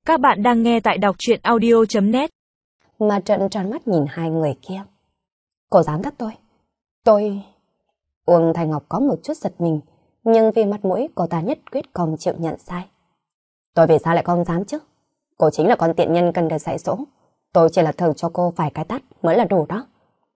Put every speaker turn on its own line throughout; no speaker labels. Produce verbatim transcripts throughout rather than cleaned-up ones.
Các bạn đang nghe tại đọc truyện audio chấm net.
Mà trợn tròn mắt nhìn hai người kia. Cô dám thách tôi? Tôi... Uông Thành Ngọc có một chút giật mình, nhưng vì mặt mũi cô ta nhất quyết không chịu nhận sai. Tôi vì sao lại không dám chứ? Cô chính là con tiện nhân cần được dạy dỗ. Tôi chỉ là thử cho cô vài cái tát mới là đủ đó.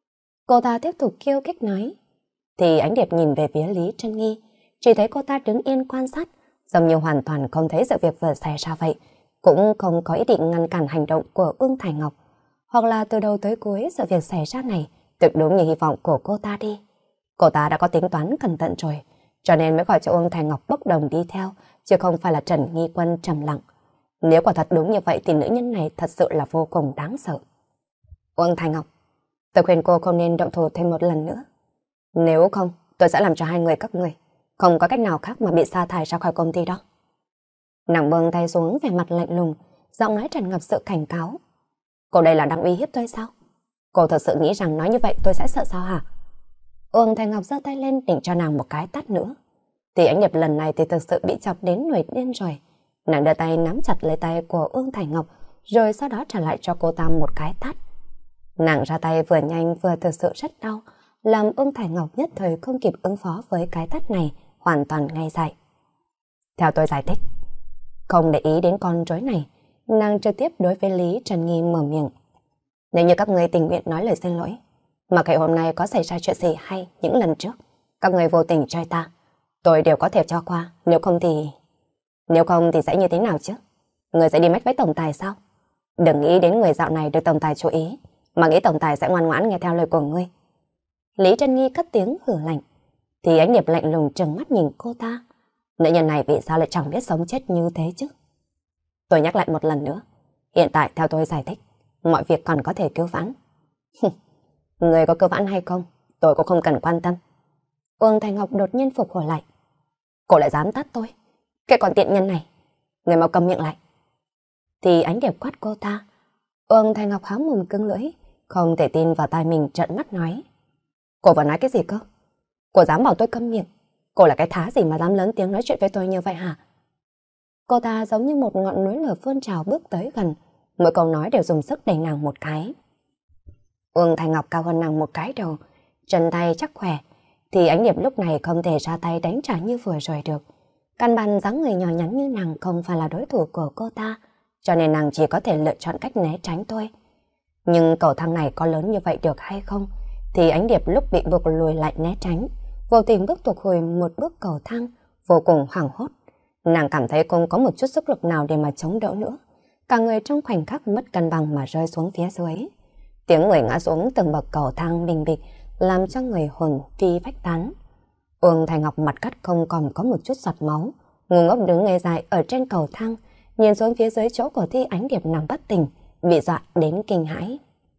Cô ta tiếp tục khiêu khích nói. Thì Ánh Điệp nhìn về phía Lý Trân Nghi, chỉ thấy cô ta đứng yên quan sát, giống như hoàn toàn không thấy sự việc vừa xảy ra vậy, cũng không có ý định ngăn cản hành động của Uông Thành Ngọc. Hoặc là từ đầu tới cuối sự việc xảy ra này tuyệt đúng như hy vọng của cô ta đi. Cô ta đã có tính toán cẩn thận rồi, cho nên mới gọi cho Uông Thành Ngọc bốc đồng đi theo, chứ không phải là Trần Nghi Quân trầm lặng. Nếu quả thật đúng như vậy thì nữ nhân này thật sự là vô cùng đáng sợ. Uông Thành Ngọc, tôi khuyên cô không nên động thủ thêm một lần nữa. Nếu không, tôi sẽ làm cho hai người các người không có cách nào khác mà bị sa thải ra khỏi công ty đó. Nàng buông tay xuống, vẻ mặt lạnh lùng, giọng nói tràn ngập sự cảnh cáo. Cô đây là đang uy hiếp tôi sao? Cô thật sự nghĩ rằng nói như vậy tôi sẽ sợ sao hả? Uông Thành Ngọc giơ tay lên định cho nàng một cái tát nữa. Thì Ánh Điệp lần này thì thực sự bị chọc đến nổi điên rồi. Nàng đưa tay nắm chặt lấy tay của Uông Thành Ngọc, rồi sau đó trả lại cho cô ta một cái tát. Nàng ra tay vừa nhanh vừa thực sự rất đau, làm Uông Thành Ngọc nhất thời không kịp ứng phó với cái tát này, hoàn toàn ngay dại. Theo tôi giải thích, không để ý đến con rối này, nàng trực tiếp đối với Lý Trần Nghi mở miệng. Nếu như các người tình nguyện nói lời xin lỗi, mà kể hôm nay có xảy ra chuyện gì hay những lần trước, các người vô tình chơi ta, tôi đều có thể cho qua, nếu không thì... Nếu không thì sẽ như thế nào chứ? Người sẽ đi mách với tổng tài sao? Đừng nghĩ đến người dạo này được tổng tài chú ý, mà nghĩ tổng tài sẽ ngoan ngoãn nghe theo lời của ngươi. Lý Trân Nghi cất tiếng hử lạnh, thì Ánh Điệp lạnh lùng trừng mắt nhìn cô ta. Nữ nhân này vì sao lại chẳng biết sống chết như thế chứ? Tôi nhắc lại một lần nữa, hiện tại theo tôi giải thích, mọi việc còn có thể cứu vãn. Người có cứu vãn hay không, tôi cũng không cần quan tâm. Uông Thành Ngọc đột nhiên phục hồi lại. Cô lại dám tát tôi? Cái con tiện nhân này, người mau cầm miệng lại. Thì Ánh Điệp quát cô ta. Uông Thành Ngọc há mồm cứng lưỡi, không thể tin vào tai mình, trợn mắt nói. Cô vừa nói cái gì cơ? Cô dám bảo tôi câm miệng? Cô là cái thá gì mà dám lớn tiếng nói chuyện với tôi như vậy hả? Cô ta giống như một ngọn núi lửa phun trào bước tới gần, mỗi câu nói đều dùng sức đẩy nàng một cái. Uông Thành Ngọc cao hơn nàng một cái đầu, chân tay chắc khỏe, thì Ánh Điệp lúc này không thể ra tay đánh trả như vừa rồi được. Căn bản dáng người nhỏ nhắn như nàng không phải là đối thủ của cô ta, cho nên nàng chỉ có thể lựa chọn cách né tránh thôi. Nhưng cầu thang này có lớn như vậy được hay không, thì Ánh Điệp lúc bị buộc lùi lại né tránh, vô tình bước tuột hồi một bước cầu thang, vô cùng hoảng hốt. Nàng cảm thấy không có một chút sức lực nào để mà chống đỡ nữa. Cả người trong khoảnh khắc mất cân bằng mà rơi xuống phía dưới. Tiếng người ngã xuống từng bậc cầu thang bình bịch, làm cho người hồn phi phách tán. Uông Thành Ngọc mặt cắt không còn có một chút giọt máu, ngu ngốc đứng ngây dài ở trên cầu thang, nhìn xuống phía dưới chỗ của Thi Ánh Điệp nằm bất tỉnh, bị dọa đến kinh hãi.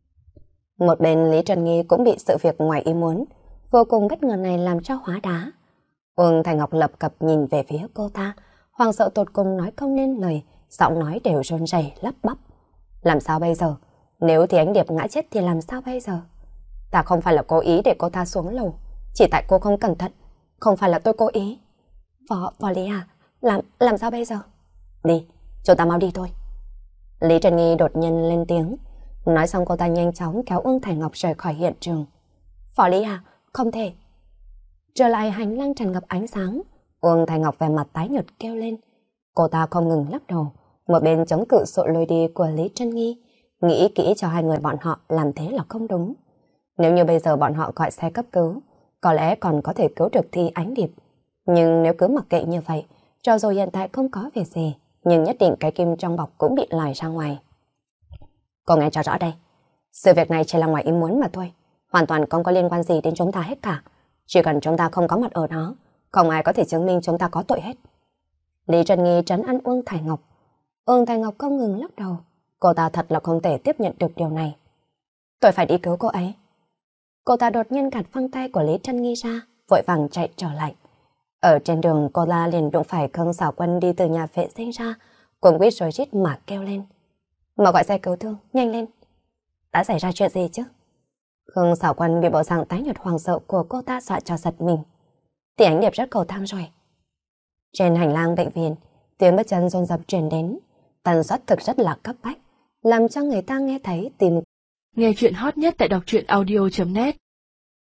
Một bên Lý Trần Nghi cũng bị sự việc ngoài ý muốn, vô cùng bất ngờ này làm cho hóa đá. Uông Thành Ngọc lập cập nhìn về phía cô ta, hoàng sợ tột cùng nói không nên lời, giọng nói đều run rẩy lắp bắp. Làm sao bây giờ? Nếu Thi Ánh Điệp ngã chết thì làm sao bây giờ? Ta không phải là cố ý để cô ta xuống lầu, chỉ tại cô không cẩn thận, không phải là tôi cố ý. Võ, Võ Lý à, làm, làm sao bây giờ? Đi, chúng ta mau đi thôi. Lý Trần Nghi đột nhiên lên tiếng, nói xong cô ta nhanh chóng kéo Uông Thành Ngọc rời khỏi hiện trường. Võ Lý à, không thể. Trở lại hành lang tràn ngập ánh sáng, Uông Thành Ngọc vẻ mặt tái nhợt kêu lên. Cô ta không ngừng lắc đầu, một bên chống cự sự lôi đi của Lý Trân Nghi, nghĩ kỹ cho hai người bọn họ làm thế là không đúng. Nếu như bây giờ bọn họ gọi xe cấp cứu, có lẽ còn có thể cứu được Thi Ánh Điệp. Nhưng nếu cứ mặc kệ như vậy, cho dù hiện tại không có việc gì, nhưng nhất định cái kim trong bọc cũng bị lòi ra ngoài. Cô nghe cho rõ đây, sự việc này chỉ là ngoài ý muốn mà thôi, hoàn toàn không có liên quan gì đến chúng ta hết cả. Chỉ cần chúng ta không có mặt ở đó, không ai có thể chứng minh chúng ta có tội hết. Lý Trần Nghi trấn an Uông Thành Ngọc. Uông Thành Ngọc không ngừng lắc đầu, cô ta thật là không thể tiếp nhận được điều này. Tôi phải đi cứu cô ấy. Cô ta đột nhiên gạt phăng tay của Lý Trân Nghi ra, vội vàng chạy trở lại. Ở trên đường cô ta liền đụng phải Khương Sảo Quân đi từ nhà vệ sinh ra, cuống quýt rồi rít mà kêu lên. Mà gọi xe cứu thương, nhanh lên. Đã xảy ra chuyện gì chứ? Khương Sảo Quân bị bộ dạng tái nhợt hoàng sợ của cô ta dọa cho giật mình. Thì Ánh Điệp rất cầu thang rồi. Trên hành lang bệnh viện, tiếng bước chân dồn dập truyền đến. Tần suất thực rất là cấp bách, làm cho người ta nghe thấy tim.
Nghe chuyện hot nhất tại đọc truyện audio chấm net